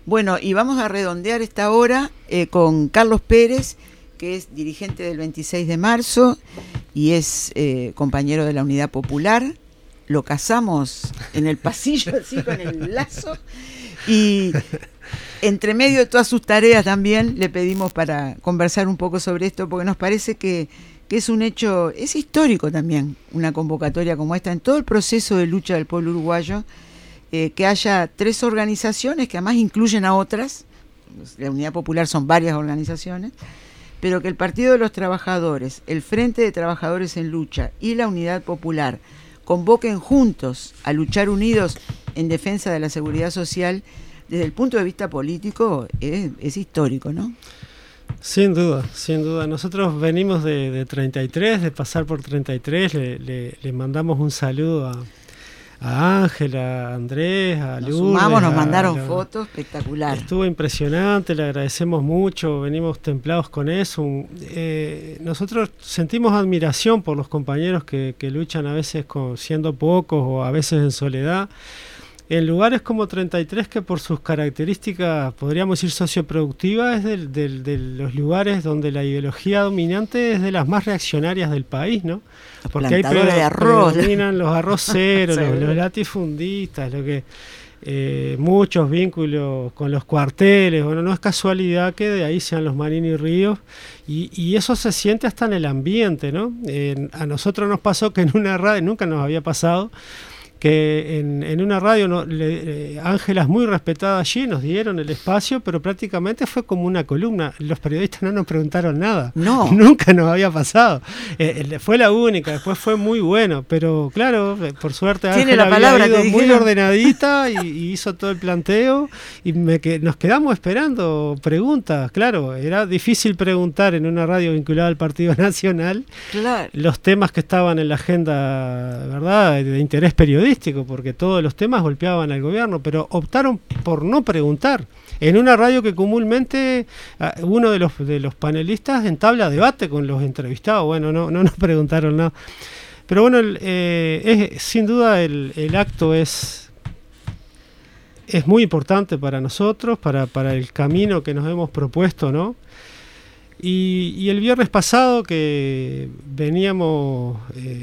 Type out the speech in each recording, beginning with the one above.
Bueno, y vamos a redondear esta hora con Carlos Pérez, que es dirigente del 26 de marzo y es compañero de la Unidad Popular. Lo casamos en el pasillo, así con el lazo, y entre medio de todas sus tareas también le pedimos para conversar un poco sobre esto, porque nos parece que es un hecho, es histórico también, una convocatoria como esta, en todo el proceso de lucha del pueblo uruguayo, que haya 3 organizaciones que además incluyen a otras. La Unidad Popular son varias organizaciones, pero que el Partido de los Trabajadores, el Frente de Trabajadores en Lucha y la Unidad Popular convoquen juntos a luchar unidos en defensa de la seguridad social. Desde el punto de vista político es histórico, ¿no? Sin duda, sin duda. Nosotros venimos de 33, de pasar por 33, le mandamos un saludo a Ángela, a Andrés, a Lourdes. Nos mandaron fotos espectaculares. Estuvo impresionante, le agradecemos mucho, venimos templados con eso. Nosotros sentimos admiración por los compañeros que luchan a veces siendo pocos o a veces en soledad. En lugares como 33, que por sus características, podríamos decir socioproductivas, es de los lugares donde la ideología dominante es de las más reaccionarias del país, ¿no? Porque ahí predominan los arroceros, los latifundistas, muchos vínculos con los cuarteles. Bueno, no es casualidad que de ahí sean los Marini y Ríos, y eso se siente hasta en el ambiente, ¿no? A nosotros nos pasó que en una radio, nunca nos había pasado, que en una radio Ángela es muy respetada allí, nos dieron el espacio, pero prácticamente fue como una columna. Los periodistas no nos preguntaron nada. No. Nunca nos había pasado. Fue la única, después fue muy bueno, pero claro, por suerte Ángela había ido muy ordenadita y hizo todo el planteo, y nos quedamos esperando preguntas. Claro, era difícil preguntar en una radio vinculada al Partido Nacional, claro, los temas que estaban en la agenda, ¿verdad?, de interés periodístico, porque todos los temas golpeaban al gobierno, pero optaron por no preguntar. En una radio que comúnmente uno de los panelistas entabla debate con los entrevistados. Bueno, no nos preguntaron nada. Pero bueno, sin duda el acto es muy importante para nosotros, para el camino que nos hemos propuesto, ¿no? Y el viernes pasado, que veníamos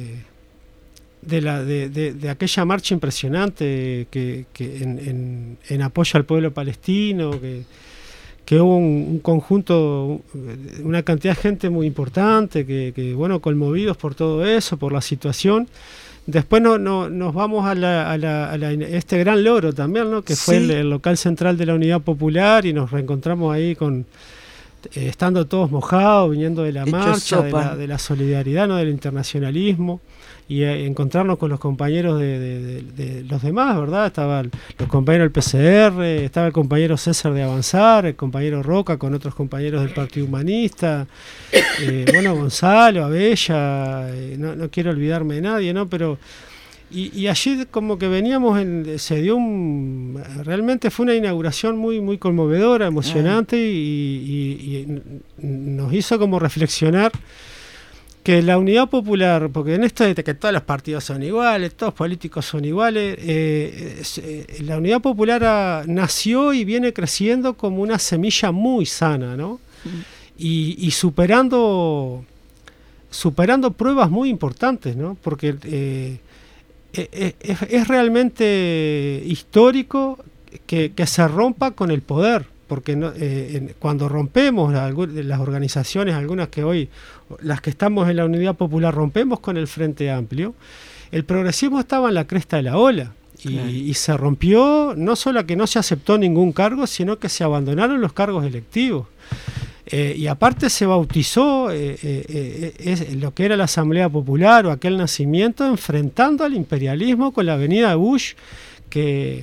de aquella marcha impresionante que en apoyo al pueblo palestino, que hubo un conjunto, una cantidad de gente muy importante, que bueno, conmovidos por todo eso, por la situación. Después nos vamos a este gran logro también, ¿no?, que fue el local central de la Unidad Popular, y nos reencontramos ahí estando todos mojados, viniendo de la marcha, de la solidaridad, ¿no?, del internacionalismo, y encontrarnos con los compañeros de los demás, ¿verdad? Estaban los compañeros del PCR, estaba el compañero César de Avanzar, el compañero Roca con otros compañeros del Partido Humanista, bueno, Gonzalo, Abella, no quiero olvidarme de nadie, ¿no? Pero y allí como que veníamos, realmente fue una inauguración muy, muy conmovedora, emocionante, y nos hizo como reflexionar que la Unidad Popular, porque en esto de que todos los partidos son iguales, todos los políticos son iguales, la Unidad Popular nació y viene creciendo como una semilla muy sana, ¿no? Y superando pruebas muy importantes, ¿no? Porque es realmente histórico que se rompa con el poder, porque cuando rompemos las organizaciones, algunas que hoy, las que estamos en la Unidad Popular, rompemos con el Frente Amplio, el progresismo estaba en la cresta de la ola, y se rompió, no solo que no se aceptó ningún cargo, sino que se abandonaron los cargos electivos. Y aparte se bautizó lo que era la Asamblea Popular, o aquel nacimiento, enfrentando al imperialismo con la avenida Bush, que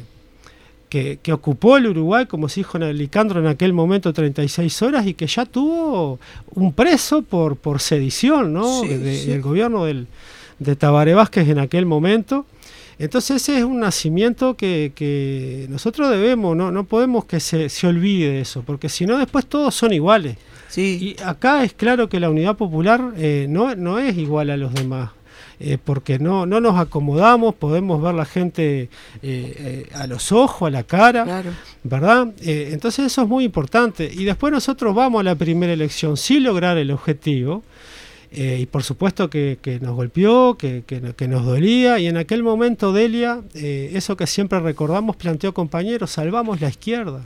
ocupó el Uruguay, como se dijo en Licandro en aquel momento, 36 horas, y que ya tuvo un preso por sedición, ¿no? Del gobierno de Tabaré Vázquez en aquel momento. Entonces ese es un nacimiento que nosotros debemos, no podemos que se olvide eso, porque si no después todos son iguales. Sí. Y acá es claro que la Unidad Popular no es igual a los demás. porque no nos acomodamos, podemos ver la gente a los ojos, a la cara, claro, ¿verdad? Entonces eso es muy importante. Y después nosotros vamos a la primera elección sin lograr el objetivo. Y por supuesto que nos golpeó, que nos dolía, y en aquel momento Delia, eso que siempre recordamos, planteó: compañeros, salvamos la izquierda,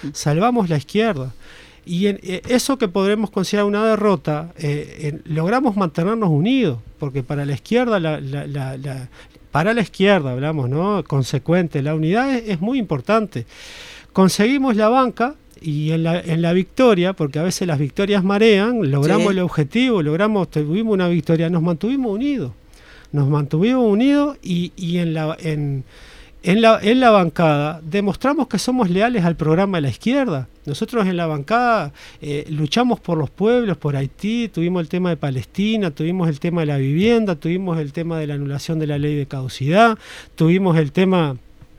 y eso que podremos considerar una derrota, logramos mantenernos unidos, porque para la izquierda, para la izquierda hablamos, ¿no? Consecuente, la unidad es muy importante. Conseguimos la banca. Y en la victoria, porque a veces las victorias marean, logramos el objetivo, tuvimos una victoria, nos mantuvimos unidos y en la bancada demostramos que somos leales al programa de la izquierda. Nosotros en la bancada luchamos por los pueblos, por Haití, tuvimos el tema de Palestina, tuvimos el tema de la vivienda, tuvimos el tema de la anulación de la ley de caducidad, tuvimos el tema...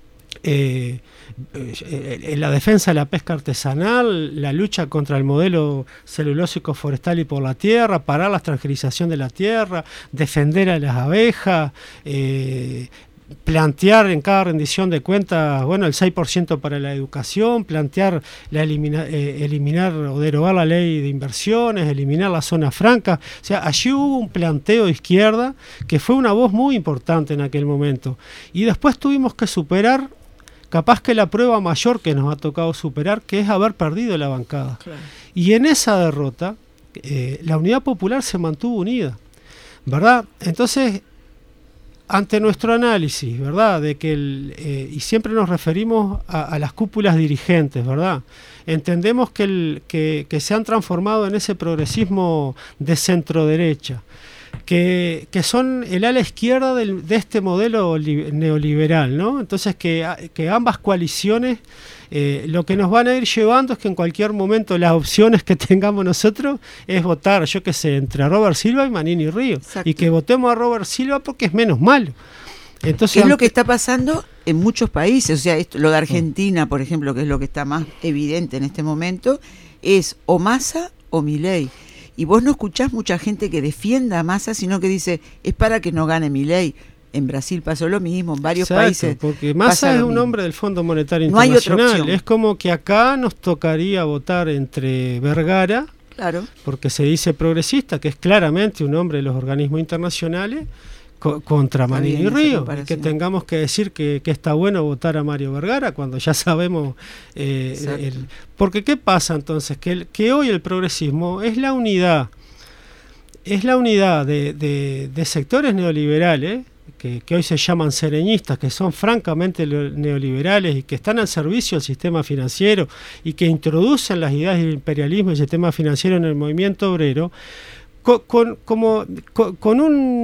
la defensa de la pesca artesanal, la lucha contra el modelo celulósico forestal y por la tierra, parar la extranjerización de la tierra, defender a las abejas, plantear en cada rendición de cuentas, el 6% para la educación, plantear eliminar o derogar la ley de inversiones, eliminar la zona franca. O sea, allí hubo un planteo de izquierda que fue una voz muy importante en aquel momento. Y después tuvimos que superar, capaz que la prueba mayor que nos ha tocado superar, que es haber perdido la bancada. Claro. Y en esa derrota, la Unidad Popular se mantuvo unida, ¿verdad? Entonces, ante nuestro análisis, ¿verdad?, de que y siempre nos referimos a las cúpulas dirigentes, ¿verdad?, entendemos que se han transformado en ese progresismo de centro-derecha, que son el ala izquierda de este modelo neoliberal, ¿no? Entonces que ambas coaliciones lo que nos van a ir llevando es que en cualquier momento las opciones que tengamos nosotros es votar, yo qué sé, entre Robert Silva y Manini Río. Exacto. Y que votemos a Robert Silva porque es menos malo. Entonces, es lo que está pasando en muchos países. O sea, lo de Argentina, por ejemplo, que es lo que está más evidente en este momento, es o Massa o Milei. Y vos no escuchás mucha gente que defienda a Massa, sino que dice, es para que no gane Milei. En Brasil pasó lo mismo, en varios países. Porque Massa es un hombre del Fondo Monetario Internacional. Hay otra opción. Es como que acá nos tocaría votar entre Vergara, claro, porque se dice progresista, que es claramente un hombre de los organismos internacionales, contra Manini Río, que tengamos que decir que está bueno votar a Mario Vergara cuando ya sabemos porque ¿qué pasa entonces? Que hoy el progresismo es la unidad de sectores neoliberales que hoy se llaman sereñistas, que son francamente neoliberales y que están al servicio del sistema financiero y que introducen las ideas del imperialismo y el sistema financiero en el movimiento obrero, con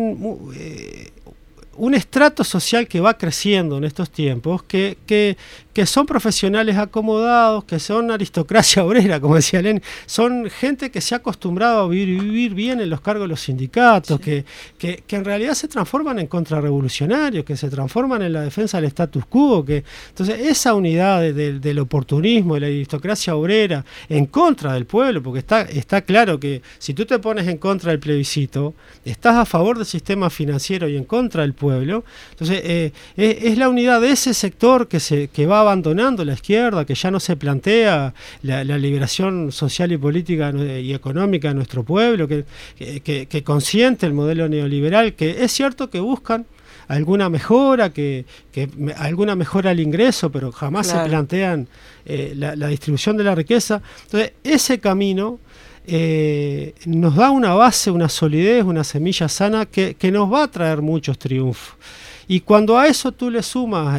un estrato social que va creciendo en estos tiempos, que son profesionales acomodados, que son aristocracia obrera, como decía Lenin, son gente que se ha acostumbrado a vivir bien en los cargos de los sindicatos, sí, que en realidad se transforman en contrarrevolucionarios, que se transforman en la defensa del status quo, entonces esa unidad del oportunismo, de la aristocracia obrera, en contra del pueblo, porque está claro que si tú te pones en contra del plebiscito, estás a favor del sistema financiero y en contra del pueblo, entonces es la unidad de ese sector que va abandonando la izquierda, que ya no se plantea la liberación social y política y económica de nuestro pueblo, que consiente el modelo neoliberal, que es cierto que buscan alguna mejora, alguna mejora al ingreso, pero jamás se plantean la distribución de la riqueza. Entonces ese camino nos da una base, una solidez, una semilla sana que nos va a traer muchos triunfos. Y cuando a eso tú le sumas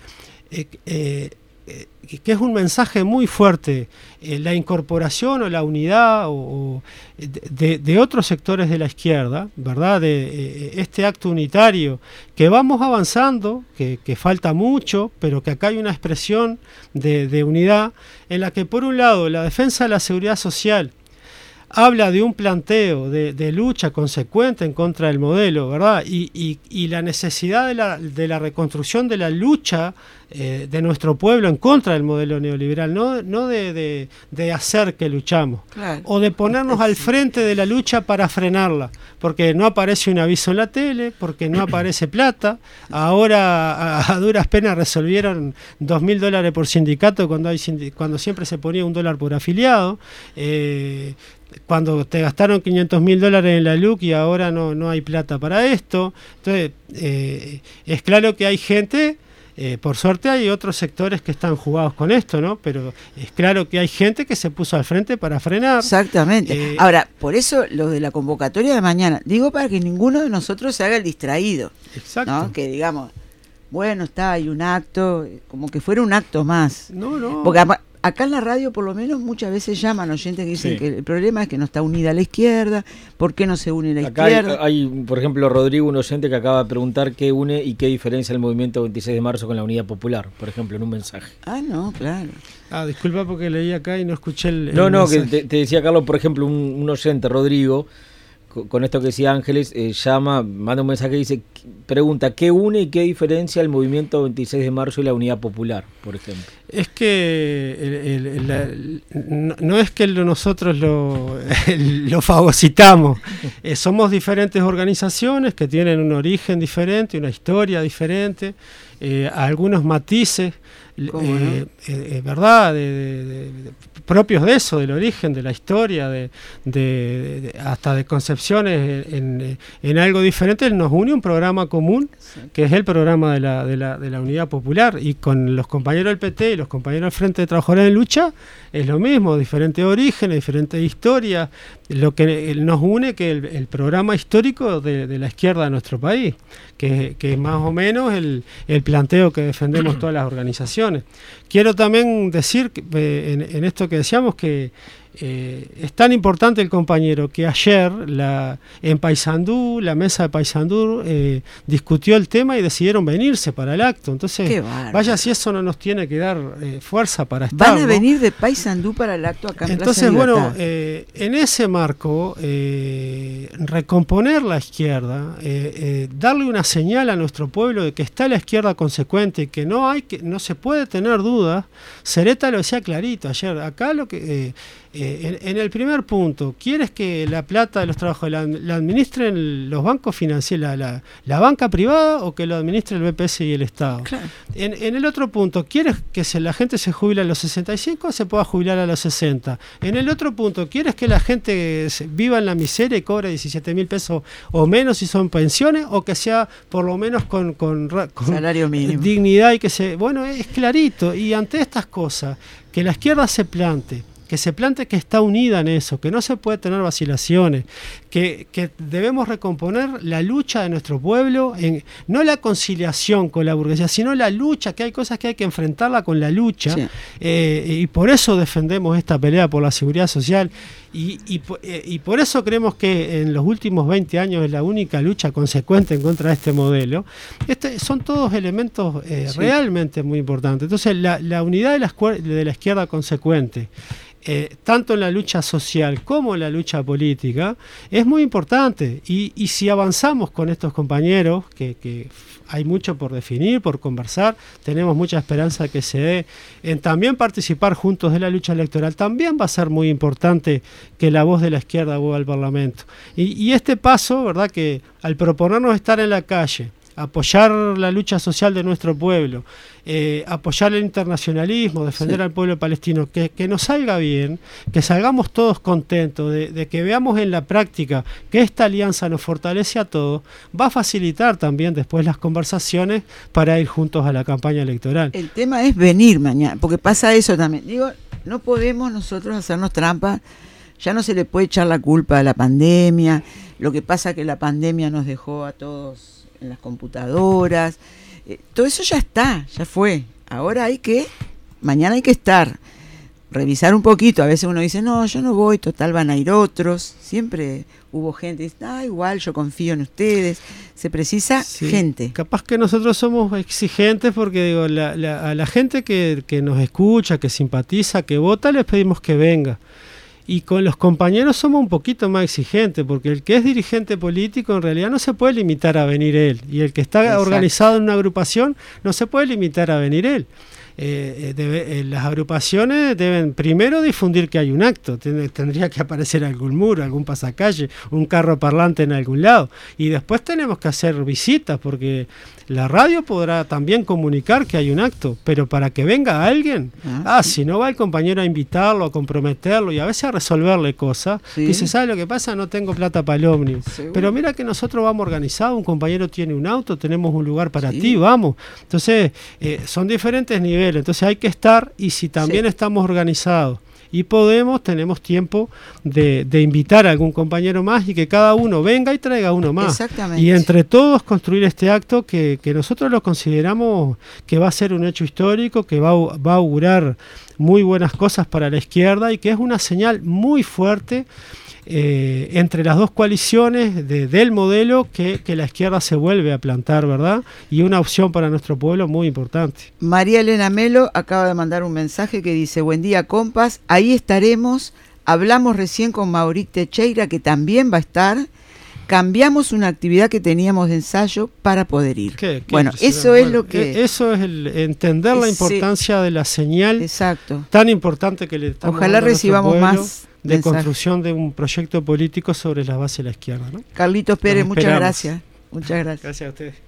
que es un mensaje muy fuerte, la incorporación o la unidad de otros sectores de la izquierda, ¿verdad?, de este acto unitario, que vamos avanzando, que falta mucho, pero que acá hay una expresión de unidad, en la que por un lado la defensa de la seguridad social, habla de un planteo de lucha consecuente en contra del modelo, ¿verdad? Y la necesidad de la reconstrucción de la lucha de nuestro pueblo en contra del modelo neoliberal, no de hacer que luchamos, claro, o de ponernos al frente de la lucha para frenarla, porque no aparece un aviso en la tele, porque no aparece plata. Ahora a duras penas resolvieron $2.000 por sindicato cuando siempre se ponía $1 por afiliado. Cuando te gastaron $500.000 en la LUC y ahora no hay plata para esto. Entonces es claro que hay gente, por suerte hay otros sectores que están jugados con esto, ¿no? Pero es claro que hay gente que se puso al frente para frenar. Exactamente. Ahora, por eso lo de la convocatoria de mañana, digo para que ninguno de nosotros se haga el distraído. Exacto. ¿No? Que digamos, bueno, hay un acto, como que fuera un acto más. No. Porque acá en la radio por lo menos muchas veces llaman oyentes que dicen, sí, que el problema es que no está unida la izquierda. ¿Por qué no se une la izquierda? Hay, por ejemplo, Rodrigo, un oyente que acaba de preguntar qué une y qué diferencia el movimiento 26 de marzo con la Unidad Popular, por ejemplo, en un mensaje. No, claro. Disculpa porque leí acá y no escuché el mensaje. Que te decía, Carlos, por ejemplo, un oyente, Rodrigo, con esto que decía Ángeles, manda un mensaje y pregunta, ¿qué une y qué diferencia el movimiento 26 de marzo y la Unidad Popular, por ejemplo? Es que no es que nosotros lo fagocitamos, somos diferentes organizaciones que tienen un origen diferente, una historia diferente, algunos matices, ¿verdad? Propios de eso, del origen, de la historia, hasta de concepciones en algo diferente. Nos une un programa común, sí, que es el programa de la Unidad Popular, y con los compañeros del PT y los compañeros del Frente de Trabajadores en Lucha es lo mismo, diferentes orígenes, diferentes historias. Lo que nos une que el programa histórico de la izquierda de nuestro país, que es más o menos el planteo que defendemos todas las organizaciones. Quiero también decir en esto que decíamos que es tan importante el compañero que ayer en Paysandú, la mesa de Paysandú discutió el tema y decidieron venirse para el acto. Entonces, vaya si eso no nos tiene que dar fuerza para estar. Van a venir de Paysandú para el acto acá en Entonces, Plaza bueno, en ese marco, recomponer la izquierda, darle una señal a nuestro pueblo de que está la izquierda consecuente, que no se puede tener dudas. Cereta lo decía clarito ayer. Acá lo que en el primer punto, ¿quieres que la plata de los trabajadores la administren los bancos financieros, la banca privada, o que lo administre el BPS y el Estado? Claro. En el otro punto, ¿quieres que la gente se jubile a los 65 o se pueda jubilar a los 60? En el otro punto, ¿quieres que la gente viva en la miseria y cobre 17.000 pesos o menos si son pensiones, o que sea por lo menos con salario mínimo, dignidad, y que bueno, es clarito? Y ante estas cosas, que la izquierda se plante que está unida en eso, que no se puede tener vacilaciones, que debemos recomponer la lucha de nuestro pueblo, no la conciliación con la burguesía, sino la lucha, que hay cosas que hay que enfrentarla con la lucha, sí, y por eso defendemos esta pelea por la seguridad social, y por eso creemos que en los últimos 20 años es la única lucha consecuente en contra de este modelo. Son todos elementos sí, realmente muy importantes. Entonces la unidad de la izquierda consecuente, tanto en la lucha social como en la lucha política, es muy importante, y si avanzamos con estos compañeros, que hay mucho por definir, por conversar, tenemos mucha esperanza de que se dé en también participar juntos de la lucha electoral. También va a ser muy importante que la voz de la izquierda vuelva al Parlamento, y este paso, ¿verdad?, que al proponernos estar en la calle, apoyar la lucha social de nuestro pueblo, apoyar el internacionalismo, defender sí, al pueblo palestino, que nos salga bien, que salgamos todos contentos, de que veamos en la práctica que esta alianza nos fortalece a todos, va a facilitar también después las conversaciones para ir juntos a la campaña electoral. El tema es venir mañana, porque pasa eso también. Digo, no podemos nosotros hacernos trampa, ya no se le puede echar la culpa a la pandemia, lo que pasa que la pandemia nos dejó a todos en las computadoras, todo eso ya está, ya fue. Ahora mañana hay que estar, revisar un poquito. A veces uno dice, no, yo no voy, total van a ir otros. Siempre hubo gente que dice, igual yo confío en ustedes. Se precisa sí, gente. Capaz que nosotros somos exigentes porque digo, a la gente que nos escucha, que simpatiza, que vota, les pedimos que venga. Y con los compañeros somos un poquito más exigentes, porque el que es dirigente político en realidad no se puede limitar a venir él, y el que está organizado en una agrupación no se puede limitar a venir él. Las agrupaciones deben primero difundir que hay un acto, tendría que aparecer algún muro, algún pasacalle, un carro parlante en algún lado, y después tenemos que hacer visitas, porque la radio podrá también comunicar que hay un acto, pero para que venga alguien, si no va el compañero a invitarlo, a comprometerlo y a veces a resolverle cosas, dice, ¿sabe lo que pasa? No tengo plata para el ómnibus, pero mira que nosotros vamos organizados, un compañero tiene un auto, tenemos un lugar para ti, vamos. Entonces son diferentes niveles. Entonces hay que estar, y si también estamos organizados y tenemos tiempo de invitar a algún compañero más y que cada uno venga y traiga uno más. Exactamente. Y entre todos construir este acto que nosotros lo consideramos que va a ser un hecho histórico, que va a augurar muy buenas cosas para la izquierda y que es una señal muy fuerte entre las dos coaliciones del modelo que la izquierda se vuelve a plantar, ¿verdad? Y una opción para nuestro pueblo muy importante. María Elena Melo acaba de mandar un mensaje que dice: buen día, compas, ahí estaremos. Hablamos recién con Mauric Teixeira, que también va a estar. Cambiamos una actividad que teníamos de ensayo para poder ir. Bueno, eso es lo que... Eso es el entender la importancia de la señal tan importante que le estamos Ojalá dando a recibamos nuestro pueblo, más de mensajes. Construcción de un proyecto político sobre la base de la izquierda, ¿no? Carlitos Pérez, muchas gracias. Muchas gracias. Gracias a ustedes.